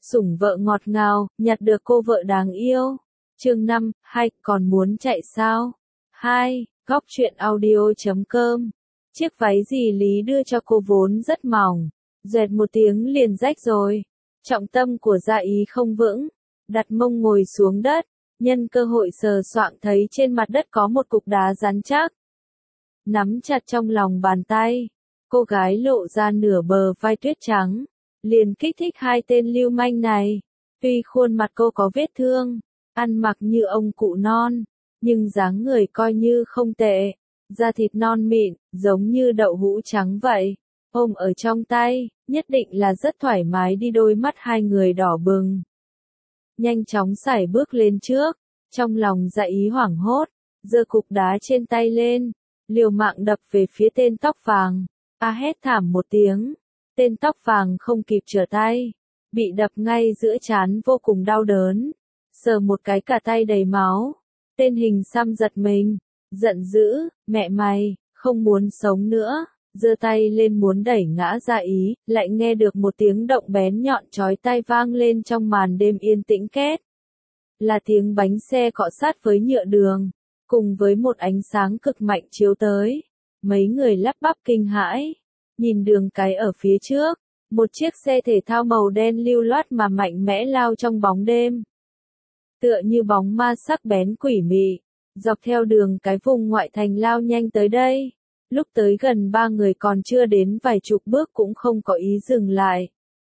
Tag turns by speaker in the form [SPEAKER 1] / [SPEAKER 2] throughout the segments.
[SPEAKER 1] sủng vợ ngọt ngào, nhặt được cô vợ đáng yêu. Chương 5, 2, còn muốn chạy sao? 2, góc truyện audio.com. Chiếc váy dì Lý đưa cho cô vốn rất mỏng, dẹt một tiếng liền rách rồi. Trọng tâm của Dạ Ý không vững, đặt mông ngồi xuống đất, nhân cơ hội sờ soạng thấy trên mặt đất có một cục đá rắn chắc. Nắm chặt trong lòng bàn tay, cô gái lộ ra nửa bờ vai tuyết trắng, liền kích thích hai tên lưu manh này. Tuy khuôn mặt cô có vết thương, ăn mặc như ông cụ non, nhưng dáng người coi như không tệ, da thịt non mịn, giống như đậu hũ trắng vậy. Ôm ở trong tay, nhất định là rất thoải mái đi. Đôi mắt hai người đỏ bừng. Nhanh chóng sải bước lên trước, trong lòng Dạ Ý hoảng hốt, giơ cục đá trên tay lên, liều mạng đập về phía tên tóc vàng. Hét thảm một tiếng, tên tóc vàng không kịp trở tay, bị đập ngay giữa trán vô cùng đau đớn, sờ một cái cả tay đầy máu. Tên hình xăm giật mình, giận dữ, mẹ mày, không muốn sống nữa, giơ tay lên muốn đẩy ngã Dạ Ý, lại nghe được một tiếng động bén nhọn chói tai vang lên trong màn đêm yên tĩnh két. Là tiếng bánh xe cọ sát với nhựa đường, cùng với một ánh sáng cực mạnh chiếu tới. Mấy người lắp bắp kinh hãi, nhìn đường cái ở phía trước, một chiếc xe thể thao màu đen lưu loát mà mạnh mẽ lao trong bóng đêm. Tựa như bóng ma sắc bén quỷ mị, dọc theo đường cái vùng ngoại thành lao nhanh tới đây. Lúc tới gần ba người còn chưa đến vài chục bước cũng không có ý dừng lại.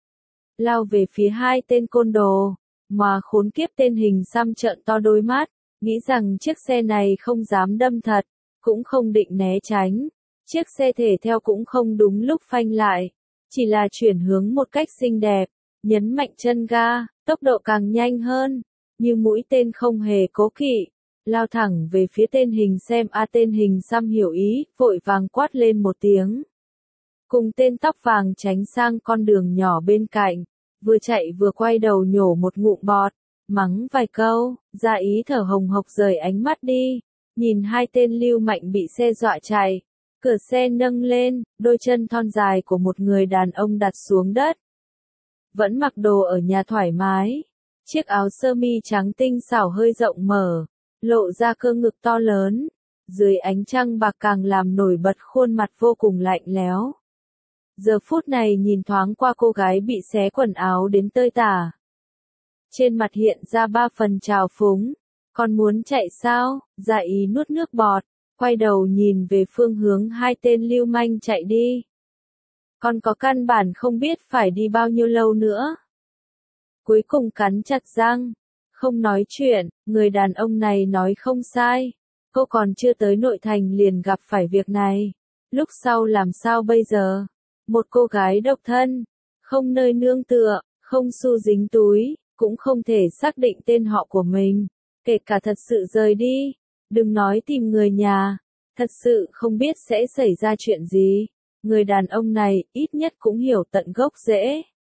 [SPEAKER 1] Lao về phía hai tên côn đồ, mà khốn kiếp tên hình xăm trợn to đôi mắt, nghĩ rằng chiếc xe này không dám đâm thật, cũng không định né tránh. Chiếc xe thể theo cũng không đúng lúc phanh lại, chỉ là chuyển hướng một cách xinh đẹp, nhấn mạnh chân ga, tốc độ càng nhanh hơn, như mũi tên không hề cố kỵ, lao thẳng về phía tên hình xem. Tên hình xăm hiểu ý, vội vàng quát lên một tiếng. Cùng tên tóc vàng tránh sang con đường nhỏ bên cạnh, vừa chạy vừa quay đầu nhổ một ngụm bọt, mắng vài câu. Dạ Ý thở hồng hộc rời ánh mắt đi, nhìn hai tên lưu mạnh bị xe dọa chạy. Cửa xe nâng lên, đôi chân thon dài của một người đàn ông đặt xuống đất. Vẫn mặc đồ ở nhà thoải mái, chiếc áo sơ mi trắng tinh xảo hơi rộng mở, lộ ra cơ ngực to lớn, dưới ánh trăng bạc càng làm nổi bật khuôn mặt vô cùng lạnh lẽo. Giờ phút này nhìn thoáng qua cô gái bị xé quần áo đến tơi tả. Trên mặt hiện ra ba phần trào phúng, còn muốn chạy sao? Dạ Ý nuốt nước bọt, quay đầu nhìn về phương hướng hai tên lưu manh chạy đi. Còn có căn bản không biết phải đi bao nhiêu lâu nữa. Cuối cùng cắn chặt răng, không nói chuyện. Người đàn ông này nói không sai, cô còn chưa tới nội thành liền gặp phải việc này. Lúc sau làm sao bây giờ? Một cô gái độc thân, không nơi nương tựa, không xu dính túi, cũng không thể xác định tên họ của mình. Kể cả thật sự rời đi, đừng nói tìm người nhà, thật sự không biết sẽ xảy ra chuyện gì. Người đàn ông này ít nhất cũng hiểu tận gốc rễ.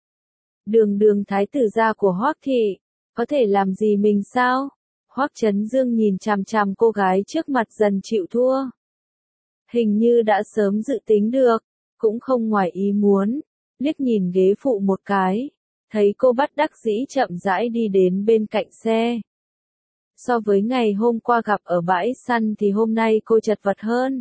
[SPEAKER 1] Đường thái tử gia của Hoắc thị, có thể làm gì mình sao? Hoắc Chấn Dương nhìn chằm chằm cô gái trước mặt dần chịu thua. Hình như đã sớm dự tính được, cũng không ngoài ý muốn, liếc nhìn ghế phụ một cái, thấy cô bất đắc dĩ chậm rãi đi đến bên cạnh xe. So với ngày hôm qua gặp ở bãi săn thì hôm nay cô chật vật hơn.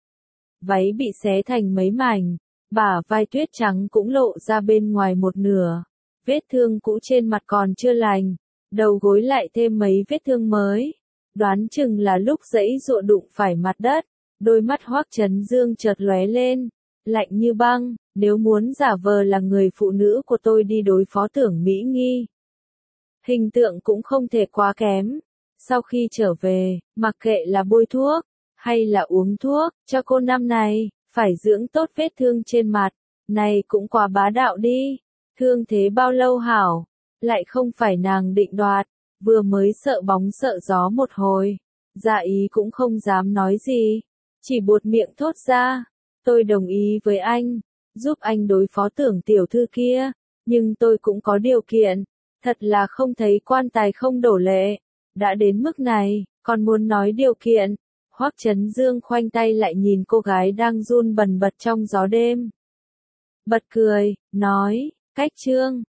[SPEAKER 1] Váy bị xé thành mấy mảnh, bả vai tuyết trắng cũng lộ ra bên ngoài một nửa. Vết thương cũ trên mặt còn chưa lành, đầu gối lại thêm mấy vết thương mới. Đoán chừng là lúc giãy giụa đụng phải mặt đất. Đôi mắt Hoắc Chấn Dương chợt lóe lên, lạnh như băng. Nếu muốn giả vờ là người phụ nữ của tôi đi đối phó Tưởng Mỹ Nghi, hình tượng cũng không thể quá kém. Sau khi trở về, mặc kệ là bôi thuốc, hay là uống thuốc, cho cô năm này, phải dưỡng tốt vết thương trên mặt. Này cũng quá bá đạo đi. Thương thế bao lâu hảo? Lại không phải nàng định đoạt, vừa mới sợ bóng sợ gió một hồi. Dạ Ý cũng không dám nói gì, chỉ buột miệng thốt ra. Tôi đồng ý với anh, giúp anh đối phó Tưởng tiểu thư kia, nhưng tôi cũng có điều kiện. Thật là không thấy quan tài không đổ lệ. Đã đến mức này, còn muốn nói điều kiện. Hoắc Chấn Dương khoanh tay lại nhìn cô gái đang run bần bật trong gió đêm. Bật cười, nói, cách Trương,